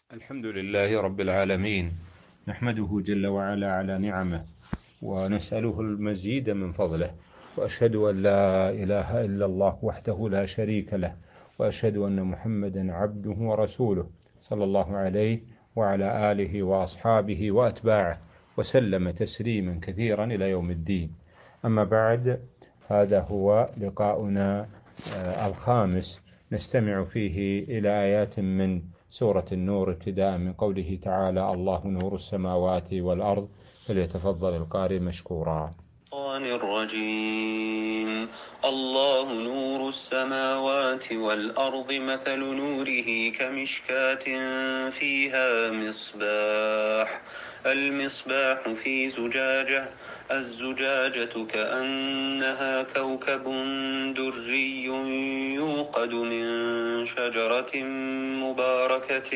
الحمد لله رب العالمين، نحمده جل وعلا على نعمه، ونسأله المزيد من فضله، وأشهد أن لا إله إلا الله وحده لا شريك له، وأشهد أن محمدا عبده ورسوله صلى الله عليه وعلى آله وأصحابه وأتباعه وسلم تسليما كثيرا إلى يوم الدين. أما بعد، هذا هو لقاؤنا الخامس نستمع فيه إلى آيات من سورة النور، ابتداء من قوله تعالى: الله نور السماوات والأرض. فليتفضل القارئ مشكورا. الشيطان الرجيم. الله نور السماوات والأرض، مثل نوره كمشكاة فيها مصباح، المصباح في زجاجة، الزجاجة كأنها كوكب دري يوقد من شجرة مباركة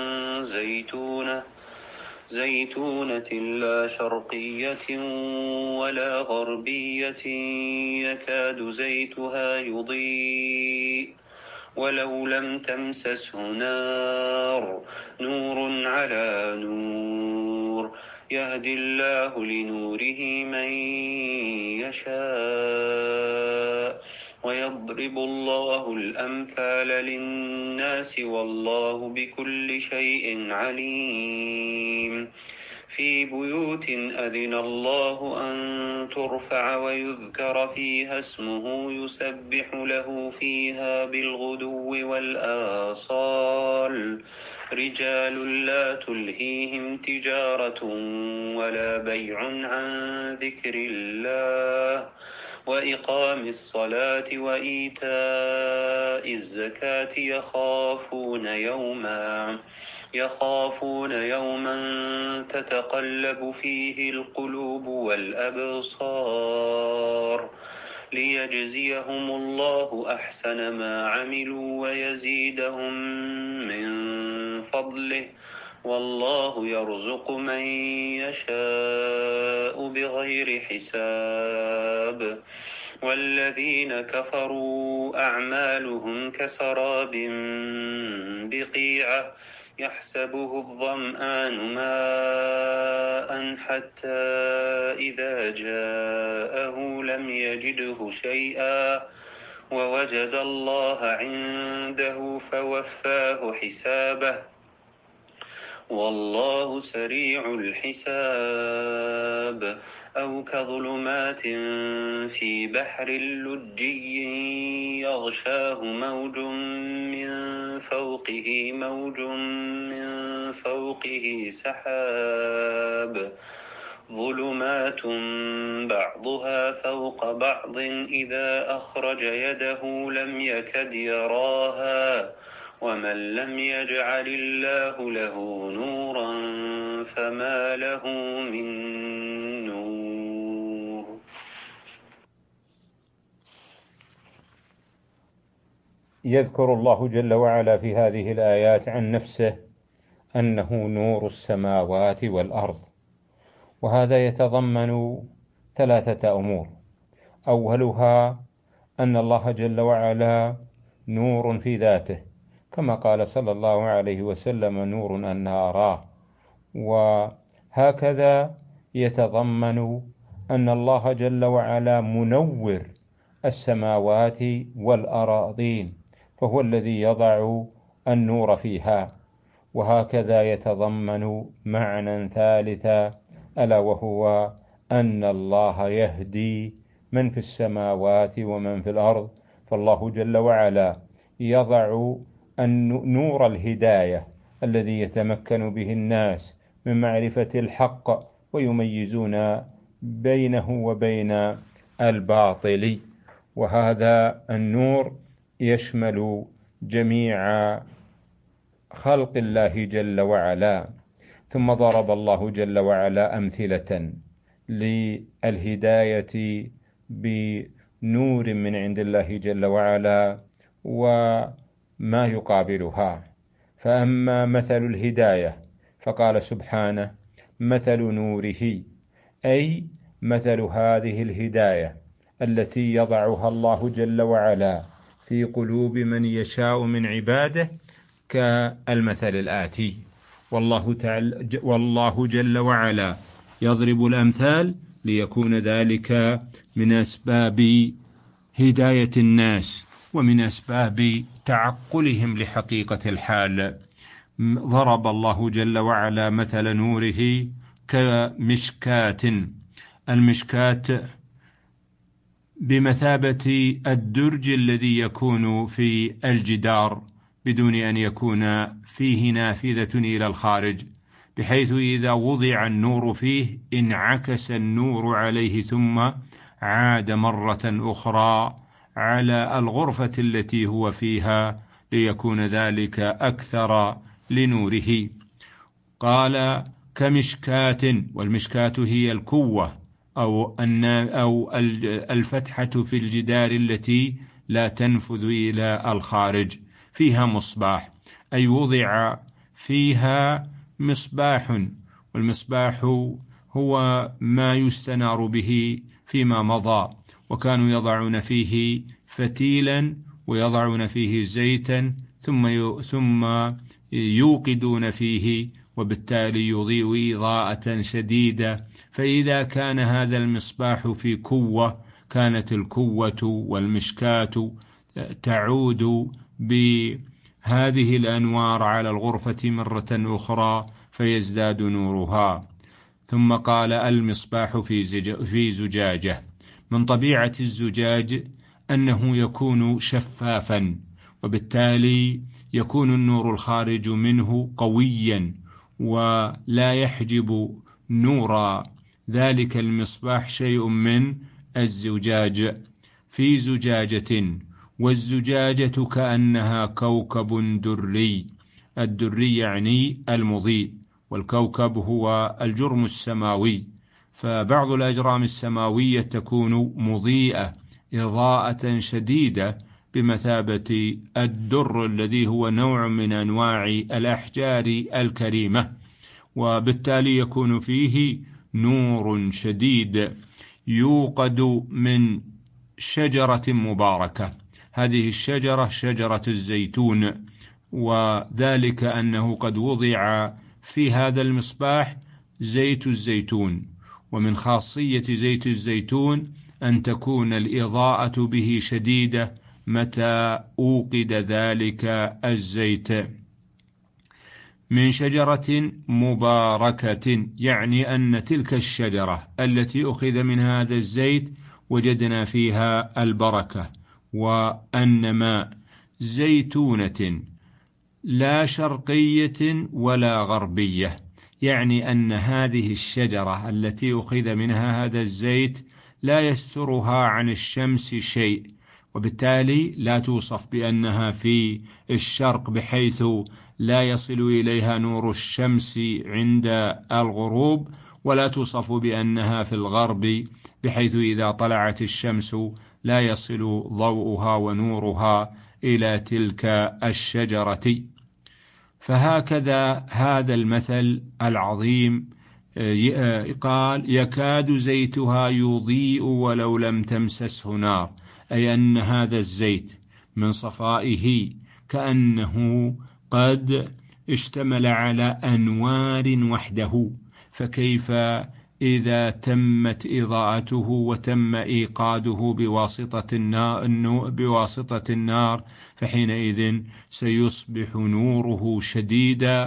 زيتونة لا شرقية ولا غربية، يكاد زيتها يضيء ولو لم تمسسه نار، نور على نور، يهدي الله لنوره من يشاء، ويضرب الله الأمثال للناس والله بكل شيء عليم. في بيوت أذن الله أن ترفع ويذكر فيها اسمه يسبح له فيها بالغدو والآصال، رجال لا تلهيهم تجارة ولا بيع عن ذكر الله وإقام الصلاة وإيتاء الزكاة، يخافون يوما تتقلب فيه القلوب والأبصار، ليجزيهم الله أحسن ما عملوا ويزيدهم من فضله، والله يرزق من يشاء بغير حساب. والذين كفروا أعمالهم كسراب بقيعة يحسبه الظمآن ماء حتى إذا جاءه لم يجده شيئا ووجد الله عنده فوفاه حسابه، والله سريع الحساب. أو كظلمات في بحر لجي يغشاه موج من فوقه سحاب، ظلمات بعضها فوق بعض إذا أخرج يده لم يكد يراها، ومن لم يجعل الله له نورا فما له من نور. يذكر الله جل وعلا في هذه الآيات عن نفسه أنه نور السماوات والأرض، وهذا يتضمن ثلاثة أمور. أولها أن الله جل وعلا نور في ذاته، كما قال صلى الله عليه وسلم: نور أنا أراه. وهكذا يتضمن أن الله جل وعلا منور السماوات والأراضين، فهو الذي يضع النور فيها. وهكذا يتضمن معنى ثالثا، ألا وهو أن الله يهدي من في السماوات ومن في الأرض، فالله جل وعلا يضع نور الهداية الذي يتمكن به الناس من معرفة الحق ويميزون بينه وبين الباطل. وهذا النور يشمل جميع خلق الله جل وعلا. ثم ضرب الله جل وعلا أمثلة للهداية بنور من عند الله جل وعلا وما يقابلها. فأما مثل الهداية فقال سبحانه: مثل نوره، أي مثل هذه الهداية التي يضعها الله جل وعلا في قلوب من يشاء من عباده كالمثل الآتي: والله جل وعلا يضرب الأمثال ليكون ذلك من أسباب هداية الناس ومن أسباب تعقلهم لحقيقة الحال. ضرب الله جل وعلا مثل نوره كمشكاة، المشكاة بمثابة الدرج الذي يكون في الجدار بدون أن يكون فيه نافذة إلى الخارج، بحيث إذا وضع النور فيه انعكس النور عليه ثم عاد مرة أخرى على الغرفة التي هو فيها ليكون ذلك أكثر لنوره. قال كمشكاة، والمشكاة هي الكوة أو الفتحة في الجدار التي لا تنفذ إلى الخارج، فيها مصباح، أي وضع فيها مصباح، والمصباح هو ما يستنار به فيما مضى، وكانوا يضعون فيه فتيلا ويضعون فيه زيتا ثم يوقدون فيه، وبالتالي يضيء إضاءة شديدة. فإذا كان هذا المصباح في كوة كانت الكوة والمشكاة تعود بهذه الأنوار على الغرفة مرة أخرى فيزداد نورها. ثم قال المصباح في زجاجة. من طبيعة الزجاج أنه يكون شفافا، وبالتالي يكون النور الخارج منه قويا ولا يحجب نور ذلك المصباح شيء من الزجاج. في زجاجة، والزجاجة كأنها كوكب دري، الدري يعني المضيء، والكوكب هو الجرم السماوي، فبعض الأجرام السماوية تكون مضيئة إضاءة شديدة بمثابة الدر الذي هو نوع من أنواع الأحجار الكريمة، وبالتالي يكون فيه نور شديد يوقد من شجرة مباركة. هذه الشجرة شجرة الزيتون، وذلك أنه قد وضع في هذا المصباح زيت الزيتون، ومن خاصية زيت الزيتون أن تكون الإضاءة به شديدة متى أوقد ذلك الزيت. من شجرة مباركة، يعني أن تلك الشجرة التي أخذ من هذا الزيت وجدنا فيها البركة، وأنما زيتونة لا شرقية ولا غربية، يعني أن هذه الشجرة التي أخذ منها هذا الزيت لا يسترها عن الشمس شيء، وبالتالي لا توصف بأنها في الشرق بحيث لا يصل إليها نور الشمس عند الغروب، ولا توصف بأنها في الغرب بحيث إذا طلعت الشمس لا يصل ضوءها ونورها إلى تلك الشجرة. فهكذا هذا المثل العظيم قال يكاد زيتها يضيء ولو لم تمسسه نار، أي أن هذا الزيت من صفائه كأنه قد اشتمل على أنوار وحده، فكيف إذا تمت إضاءته وتم إيقاده بواسطة النار فحينئذ سيصبح نوره شديدا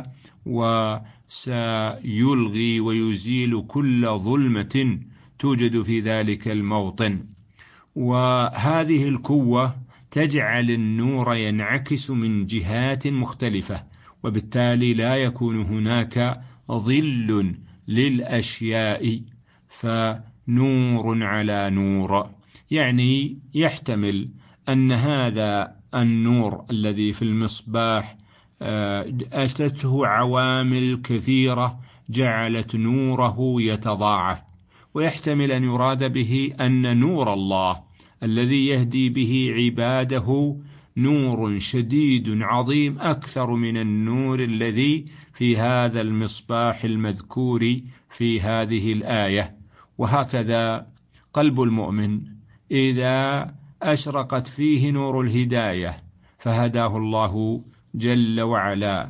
وسيلغي ويزيل كل ظلمة توجد في ذلك الموطن. وهذه القوة تجعل النور ينعكس من جهات مختلفة، وبالتالي لا يكون هناك ظل للأشياء، فنور على نور، يعني يحتمل أن هذا النور الذي في المصباح أتته عوامل كثيرة جعلت نوره يتضاعف، ويحتمل أن يراد به أن نور الله الذي يهدي به عباده نور شديد عظيم أكثر من النور الذي في هذا المصباح المذكور في هذه الآية. وهكذا قلب المؤمن إذا أشرقت فيه نور الهداية فهداه الله جل وعلا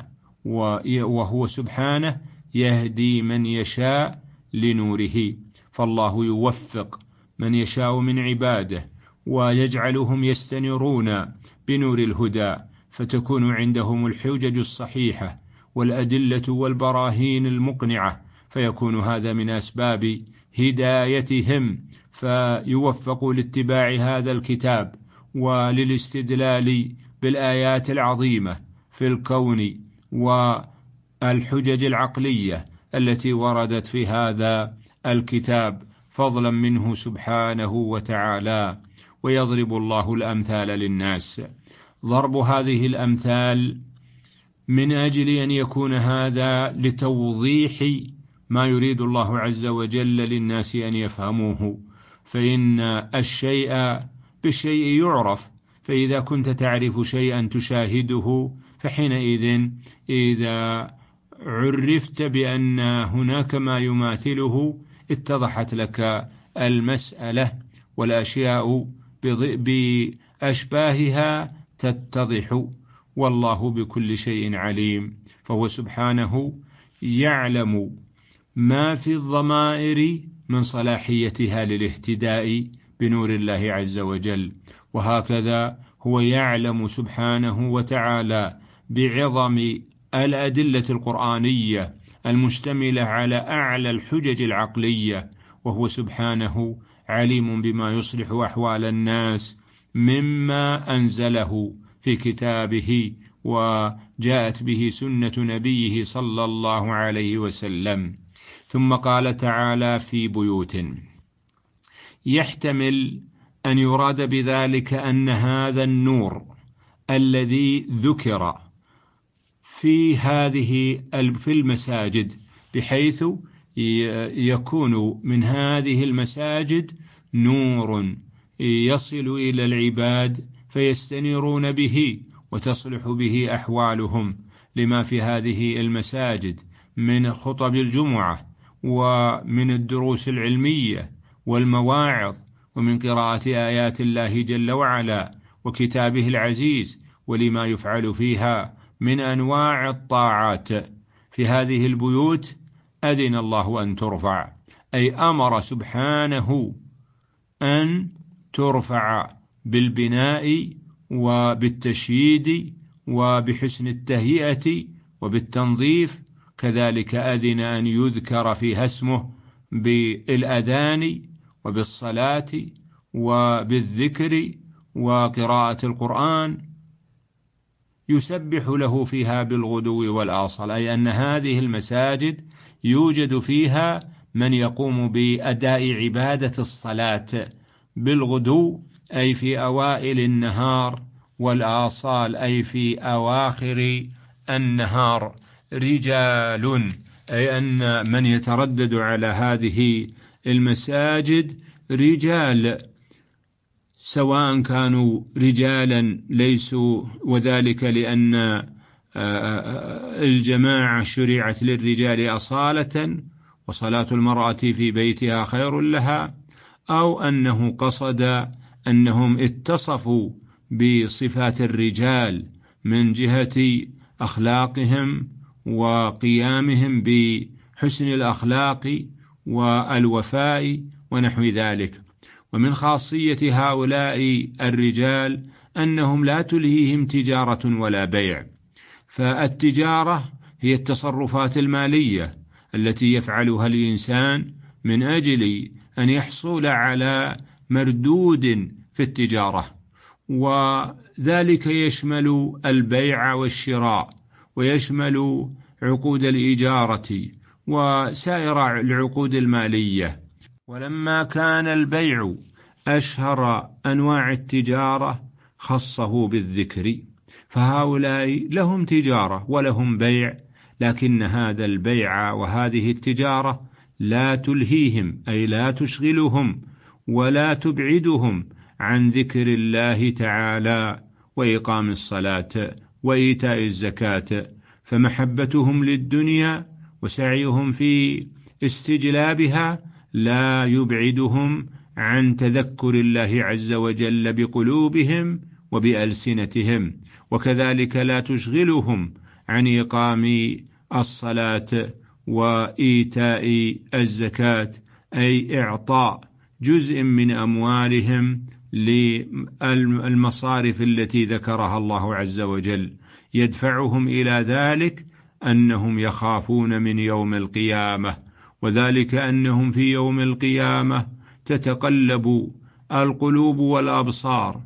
وهو سبحانه يهدي من يشاء لنوره، فالله يوفق من يشاء من عباده ويجعلهم يستنيرون بنور الهدى، فتكون عندهم الحجج الصحيحة والأدلة والبراهين المقنعة، فيكون هذا من أسباب هدايتهم، فيوفقوا لاتباع هذا الكتاب وللاستدلال بالآيات العظيمة في الكون والحجج العقلية التي وردت في هذا الكتاب فضلا منه سبحانه وتعالى. ويضرب الله الأمثال للناس. ضرب هذه الأمثال من أجل أن يكون هذا لتوضيح ما يريد الله عز وجل للناس أن يفهموه، فإن الشيء بالشيء يعرف، فإذا كنت تعرف شيئا تشاهده فحينئذ إذا عرفت بأن هناك ما يماثله اتضحت لك المسألة، والأشياء بأشباهها تتضح، والله بكل شيء عليم. فهو سبحانه يعلم ما في الضمائر من صلاحيتها للاهتداء بنور الله عز وجل، وهكذا هو يعلم سبحانه وتعالى بعظم الأدلة القرآنية المشتملة على أعلى الحجج العقلية، وهو سبحانه عليم بما يصلح أحوال الناس مما أنزله في كتابه وجاءت به سنة نبيه صلى الله عليه وسلم. ثم قال تعالى في بيوت، يحتمل أن يراد بذلك أن هذا النور الذي ذكر في المساجد، بحيث يكون من هذه المساجد نور يصل إلى العباد فيستنيرون به وتصلح به أحوالهم، لما في هذه المساجد من خطب الجمعة ومن الدروس العلمية والمواعظ، ومن قراءة آيات الله جل وعلا وكتابه العزيز، ولما يفعل فيها من أنواع الطاعات. في هذه البيوت أذن الله أن ترفع، أي أمر سبحانه أن ترفع بالبناء وبالتشييد وبحسن التهيئة وبالتنظيف، كذلك أذن أن يذكر فيها اسمه بالأذان وبالصلاة وبالذكر وقراءة القرآن، يسبح له فيها بالغدو والآصال، أي أن هذه المساجد يوجد فيها من يقوم بأداء عبادة الصلاة بالغدو، أي في أوائل النهار، والآصال أي في أواخر النهار، رجال، أي أن من يتردد على هذه المساجد رجال، سواء كانوا رجالا ليسوا، وذلك لأن الجماعة شرعت للرجال أصالة، وصلاة المرأة في بيتها خير لها، أو أنه قصد أنهم اتصفوا بصفات الرجال من جهة أخلاقهم وقيامهم بحسن الأخلاق والوفاء ونحو ذلك. ومن خاصية هؤلاء الرجال أنهم لا تلهيهم تجارة ولا بيع، فالتجارة هي التصرفات المالية التي يفعلها الإنسان من أجل أن يحصل على مردود في التجارة، وذلك يشمل البيع والشراء، ويشمل عقود الإجارة وسائر العقود المالية. ولما كان البيع أشهر أنواع التجارة خصه بالذكر، فهؤلاء لهم تجارة ولهم بيع، لكن هذا البيع وهذه التجارة لا تلهيهم، أي لا تشغلهم ولا تبعدهم عن ذكر الله تعالى وإقام الصلاة وإيتاء الزكاة، فمحبتهم للدنيا وسعيهم في استجلابها لا يبعدهم عن تذكر الله عز وجل بقلوبهم وبألسنتهم، وكذلك لا تشغلهم عن إقام الصلاة وإيتاء الزكاة، أي إعطاء جزء من أموالهم للمصارف التي ذكرها الله عز وجل. يدفعهم إلى ذلك أنهم يخافون من يوم القيامة، وذلك أنهم في يوم القيامة تتقلب القلوب والأبصار،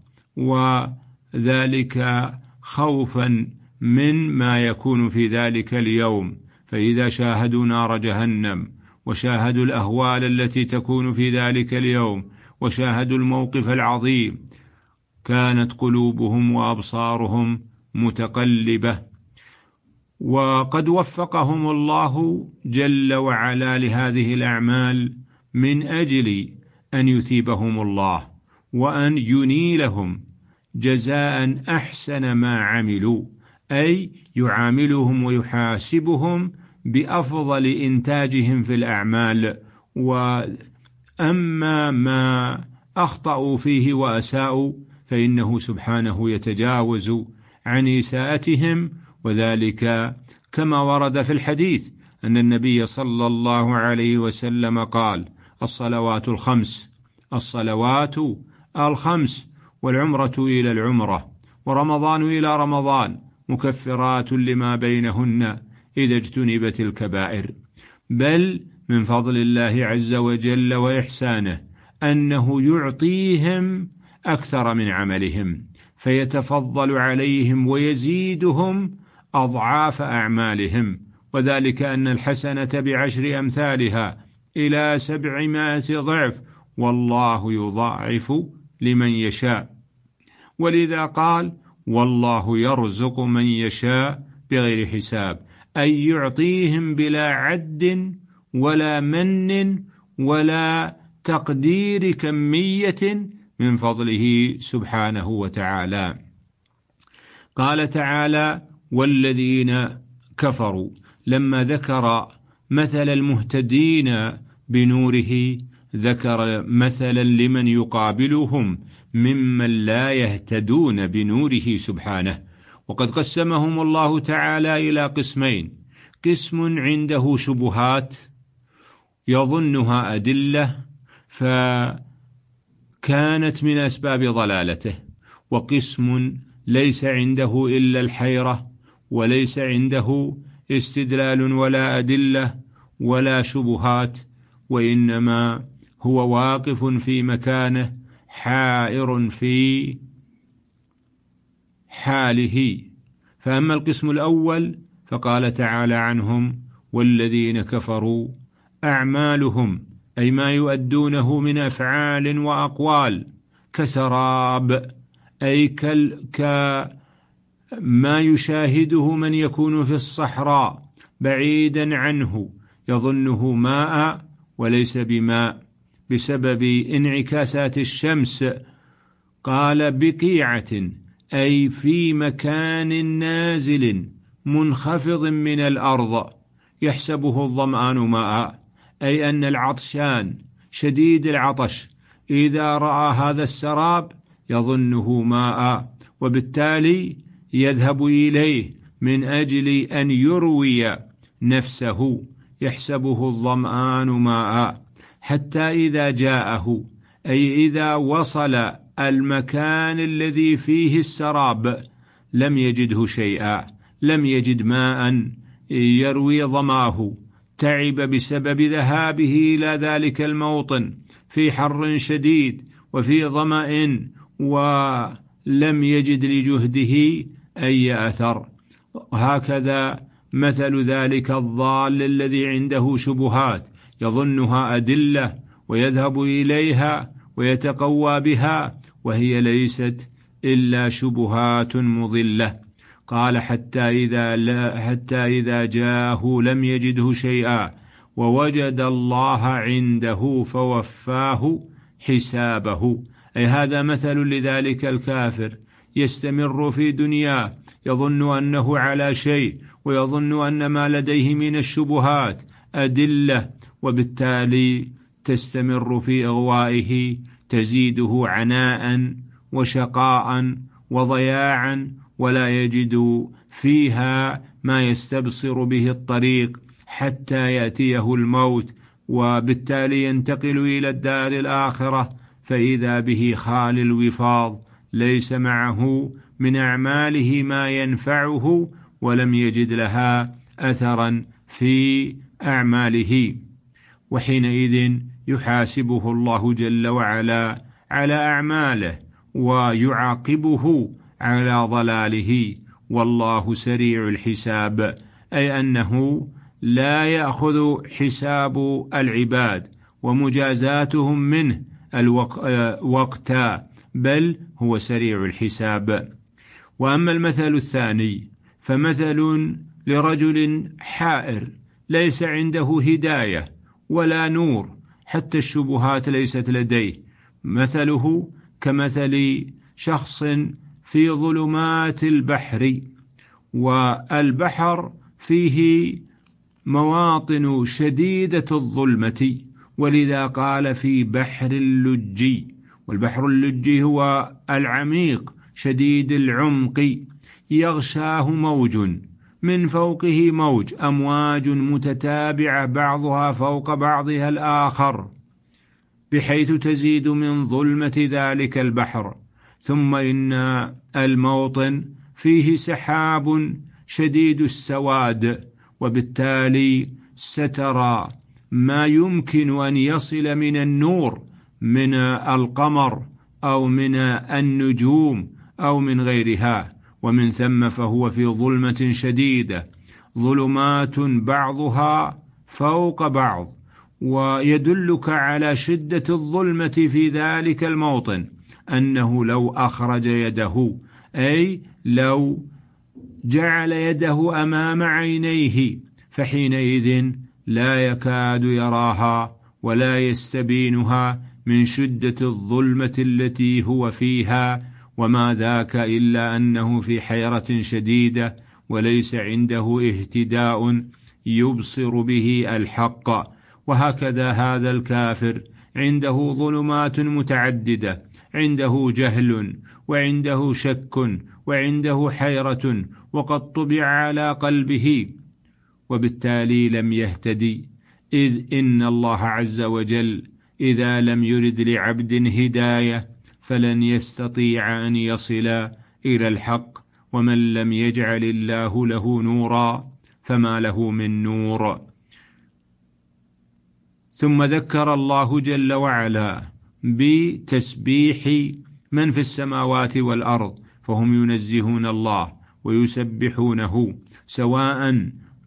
وذلك خوفا من ما يكون في ذلك اليوم. فإذا شاهدوا نار جهنم وشاهدوا الأهوال التي تكون في ذلك اليوم وشاهدوا الموقف العظيم، كانت قلوبهم وأبصارهم متقلبة. وقد وفقهم الله جل وعلا لهذه الأعمال من أجل أن يثيبهم الله وأن ينيلهم جزاء أحسن ما عملوا، أي يعاملهم ويحاسبهم بأفضل إنتاجهم في الأعمال. وأما ما أخطأوا فيه وأساءوا فإنه سبحانه يتجاوز عن إساءتهم، وذلك كما ورد في الحديث أن النبي صلى الله عليه وسلم قال: الصلوات الخمس والعمرة إلى العمرة ورمضان إلى رمضان مكفرات لما بينهن إذا اجتنبت الكبائر. بل من فضل الله عز وجل وإحسانه أنه يعطيهم أكثر من عملهم، فيتفضل عليهم ويزيدهم أضعاف أعمالهم، وذلك أن الحسنة ب10 أمثالها إلى 700 ضعف، والله يضاعف لمن يشاء. ولذا قال: والله يرزق من يشاء بغير حساب، أي يعطيهم بلا عد ولا من ولا تقدير كمية من فضله سبحانه وتعالى. قال تعالى: والذين كفروا، لما ذكر مثل المهتدين بنوره ذكر مثلا لمن يقابلهم ممن لا يهتدون بنوره سبحانه. وقد قسمهم الله تعالى إلى قسمين: قسم عنده شبهات يظنها أدلة فكانت من أسباب ضلالته، وقسم ليس عنده إلا الحيرة وليس عنده استدلال ولا أدلة ولا شبهات، وإنما هو واقف في مكانه حائر في حاله. فأما القسم الأول فقال تعالى عنهم: والذين كفروا أعمالهم، أي ما يؤدونه من أفعال وأقوال، كسراب، أي كما يشاهده من يكون في الصحراء بعيدا عنه يظنه ماء وليس بماء بسبب انعكاسات الشمس. قال: بقيعة، أي في مكان نازل منخفض من الأرض يحسبه الظمآن ماء، أي أن العطشان شديد العطش إذا رأى هذا السراب يظنه ماء، وبالتالي يذهب إليه من أجل أن يروي نفسه، يحسبه الظمآن ماء، حتى إذا جاءه، أي إذا وصل المكان الذي فيه السراب، لم يجده شيئا، لم يجد ماء يروي ظماه، تعب بسبب ذهابه إلى ذلك الموطن في حر شديد وفي ظمأ، ولم يجد لجهده أي أثر. هكذا مثل ذلك الضال الذي عنده شبهات يظنها أدلة ويذهب إليها ويتقوى بها، وهي ليست إلا شبهات مضلة. قال: حتى إذا جاءه لم يجده شيئا ووجد الله عنده فوفاه حسابه، أي هذا مثل لذلك الكافر يستمر في دنياه يظن أنه على شيء، ويظن أن ما لديه من الشبهات أدلة، وبالتالي تستمر في إغوائه، تزيده عناء وشقاء وضياعا، ولا يجد فيها ما يستبصر به الطريق حتى يأتيه الموت، وبالتالي ينتقل إلى الدار الآخرة فإذا به خال الوفاض ليس معه من أعماله ما ينفعه ولم يجد لها أثرا في أعماله، وحينئذ يحاسبه الله جل وعلا على أعماله ويعاقبه على ضلاله، والله سريع الحساب، أي أنه لا يأخذ حساب العباد ومجازاتهم منه وقتا، بل هو سريع الحساب. وأما المثل الثاني فمثل لرجل حائر ليس عنده هداية ولا نور، حتى الشبهات ليست لديه، مثله كمثل شخص في ظلمات البحر، والبحر فيه مواطن شديدة الظلمة، ولذا قال في بحر اللجي، والبحر اللجي هو العميق شديد العمق، يغشاه موج من فوقه موج، أمواج متتابعة بعضها فوق بعضها الآخر، بحيث تزيد من ظلمة ذلك البحر. ثم إن الموطن فيه سحاب شديد السواد، وبالتالي سترى ما يمكن أن يصل من النور من القمر أو من النجوم أو من غيرها، ومن ثم فهو في ظلمة شديدة، ظلمات بعضها فوق بعض، ويدلك على شدة الظلمة في ذلك الموطن أنه لو أخرج يده، أي لو جعل يده أمام عينيه، فحينئذ لا يكاد يراها ولا يستبينها من شدة الظلمة التي هو فيها، وما ذاك إلا أنه في حيرة شديدة وليس عنده اهتداء يبصر به الحق. وهكذا هذا الكافر عنده ظلمات متعددة، عنده جهل وعنده شك وعنده حيرة، وقد طبع على قلبه، وبالتالي لم يهتدي، إذ إن الله عز وجل إذا لم يرد لعبد هداية فلن يستطيع أن يصل إلى الحق، ومن لم يجعل الله له نورا فما له من نور. ثم ذكر الله جل وعلا بتسبيح من في السماوات والأرض، فهم ينزهون الله ويسبحونه سواء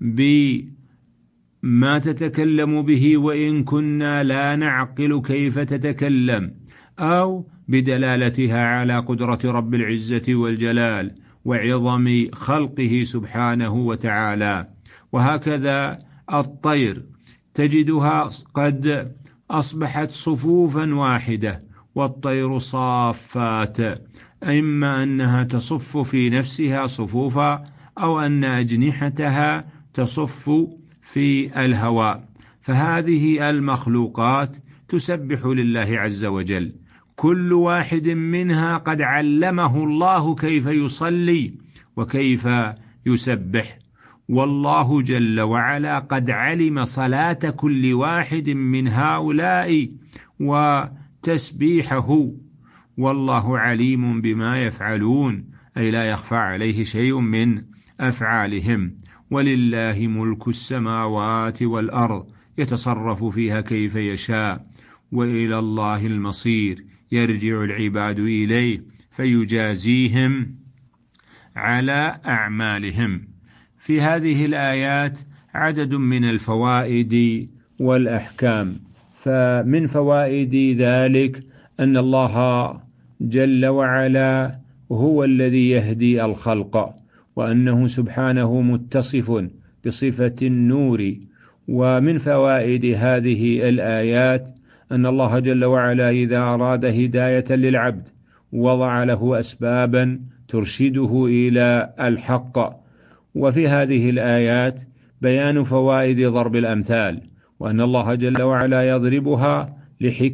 بما تتكلم به وإن كنا لا نعقل كيف تتكلم، أو بدلالتها على قدرة رب العزة والجلال وعظم خلقه سبحانه وتعالى. وهكذا الطير تجدها قد أصبحت صفوفا واحدة، والطير صافات، إما أنها تصف في نفسها صفوفا أو أن أجنحتها تصف في الهواء، فهذه المخلوقات تسبح لله عز وجل، كل واحد منها قد علمه الله كيف يصلي وكيف يسبح، والله جل وعلا قد علم صلاة كل واحد من هؤلاء وتسبيحه، والله عليم بما يفعلون، أي لا يخفى عليه شيء من أفعالهم. ولله ملك السماوات والأرض يتصرف فيها كيف يشاء، وإلى الله المصير، يرجع العباد إليه فيجازيهم على أعمالهم. في هذه الآيات عدد من الفوائد والأحكام، فمن فوائد ذلك أن الله جل وعلا هو الذي يهدي الخلق، وأنه سبحانه متصف بصفة النور. ومن فوائد هذه الآيات أن الله جل وعلا إذا أراد هداية للعبد وضع له أسبابا ترشده إلى الحق. وفي هذه الآيات بيان فوائد ضرب الأمثال، وأن الله جل وعلا يضربها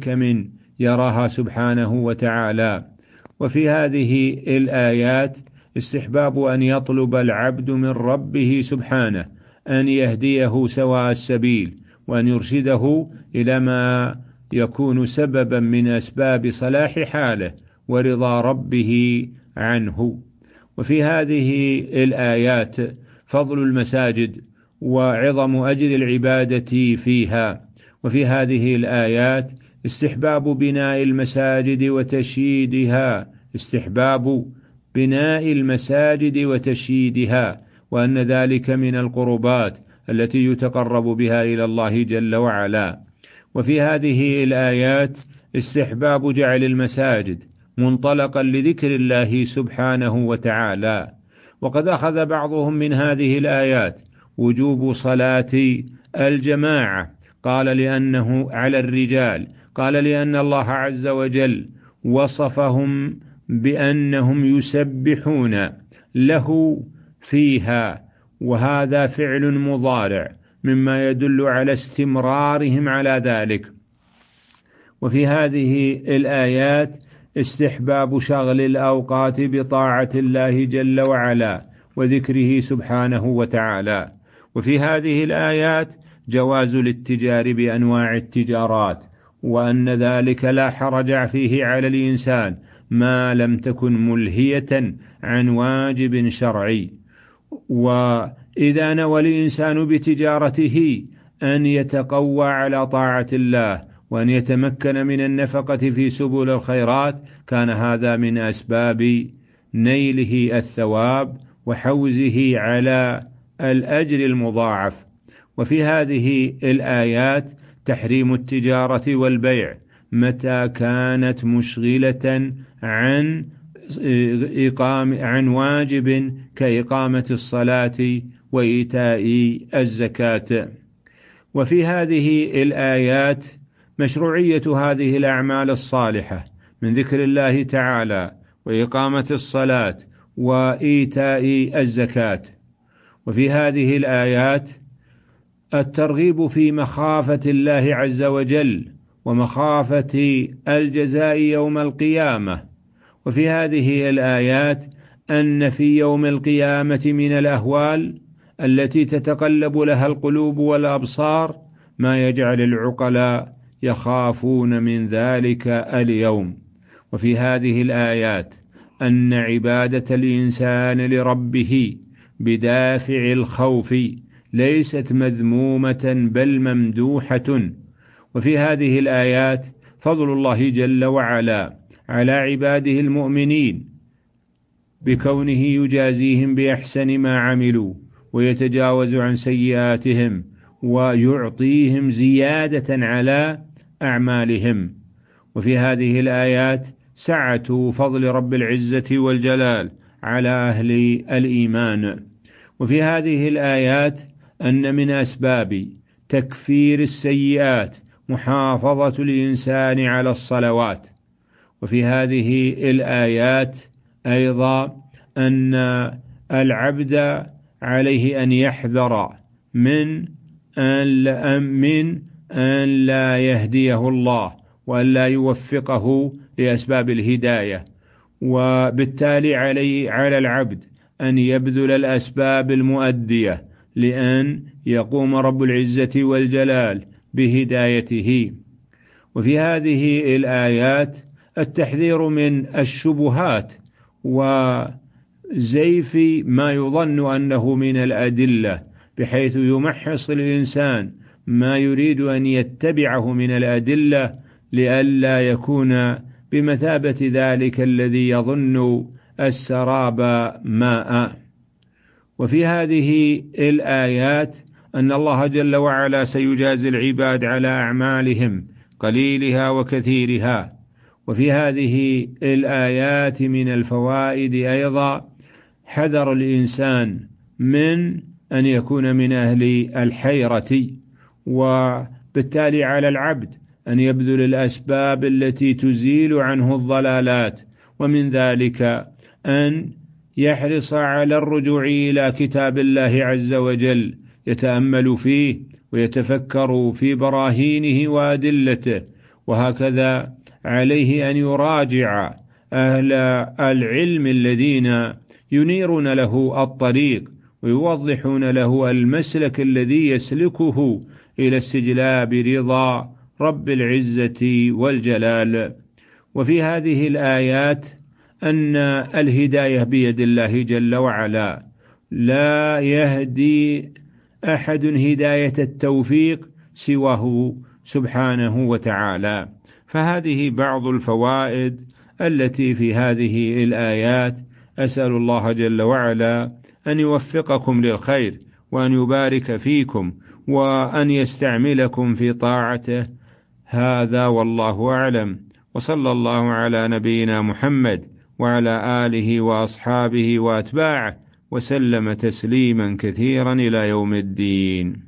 لحكم يراها سبحانه وتعالى. وفي هذه الآيات استحباب أن يطلب العبد من ربه سبحانه أن يهديه سواء السبيل، وأن يرشده إلى ما يكون سببا من أسباب صلاح حاله ورضا ربه عنه. وفي هذه الآيات فضل المساجد وعظم أجر العبادة فيها. وفي هذه الآيات استحباب بناء المساجد وتشييدها، استحباب بناء المساجد وتشييدها، وأن ذلك من القربات التي يتقرب بها إلى الله جل وعلا. وفي هذه الآيات استحباب جعل المساجد منطلقا لذكر الله سبحانه وتعالى. وقد أخذ بعضهم من هذه الآيات وجوب صلاة الجماعة، قال لأنه على الرجال، قال لأن الله عز وجل وصفهم بأنهم يسبحون له فيها، وهذا فعل مضارع مما يدل على استمرارهم على ذلك. وفي هذه الآيات استحباب شغل الأوقات بطاعة الله جل وعلا وذكره سبحانه وتعالى. وفي هذه الآيات جواز الاتجار بأنواع التجارات، وأن ذلك لا حرج فيه على الإنسان ما لم تكن ملهية عن واجب شرعي. وإذا نوى الإنسان بتجارته أن يتقوى على طاعة الله وأن يتمكن من النفقة في سبل الخيرات، كان هذا من أسباب نيله الثواب وحوزه على الأجر المضاعف. وفي هذه الآيات تحريم التجارة والبيع متى كانت مشغلة عن واجب كإقامة الصلاة وإيتاء الزكاة. وفي هذه الآيات مشروعية هذه الأعمال الصالحة من ذكر الله تعالى وإقامة الصلاة وإيتاء الزكاة. وفي هذه الآيات الترغيب في مخافة الله عز وجل ومخافة الجزاء يوم القيامة. وفي هذه الآيات أن في يوم القيامة من الأهوال التي تتقلب لها القلوب والأبصار ما يجعل العقلاء يخافون من ذلك اليوم. وفي هذه الآيات أن عبادة الإنسان لربه بدافع الخوف ليست مذمومة بل ممدوحة. وفي هذه الآيات فضل الله جل وعلا على عباده المؤمنين بكونه يجازيهم بأحسن ما عملوا ويتجاوز عن سيئاتهم ويعطيهم زيادة على أعمالهم. وفي هذه الآيات سعة فضل رب العزة والجلال على أهل الإيمان. وفي هذه الآيات أن من أسباب تكفير السيئات محافظة الإنسان على الصلوات. وفي هذه الآيات أيضا أن العبد عليه أن يحذر من أن لا يهديه الله وأن لا يوفقه لأسباب الهداية، وبالتالي على العبد أن يبذل الأسباب المؤدية لأن يقوم رب العزة والجلال بهدايته. وفي هذه الآيات التحذير من الشبهات وزيف ما يظن أنه من الأدلة، بحيث يمحص الإنسان ما يريد أن يتبعه من الأدلة لئلا يكون بمثابة ذلك الذي يظن السراب ماء. وفي هذه الآيات أن الله جل وعلا سيجازي العباد على أعمالهم قليلها وكثيرها. وفي هذه الآيات من الفوائد أيضا حذر الإنسان من أن يكون من أهل الحيرة، وبالتالي على العبد أن يبذل الأسباب التي تزيل عنه الضلالات، ومن ذلك أن يحرص على الرجوع إلى كتاب الله عز وجل يتأمل فيه ويتفكر في براهينه وأدلته. وهكذا عليه أن يراجع أهل العلم الذين ينيرون له الطريق ويوضحون له المسلك الذي يسلكه إلى استجلاب رضا رب العزة والجلال. وفي هذه الآيات أن الهداية بيد الله جل وعلا، لا يهدي أحد هداية التوفيق سواه سبحانه وتعالى. فهذه بعض الفوائد التي في هذه الآيات. أسأل الله جل وعلا أن يوفقكم للخير، وأن يبارك فيكم، وأن يستعملكم في طاعته. هذا والله أعلم، وصلى الله على نبينا محمد وعلى آله وأصحابه وأتباعه وسلم تسليما كثيرا إلى يوم الدين.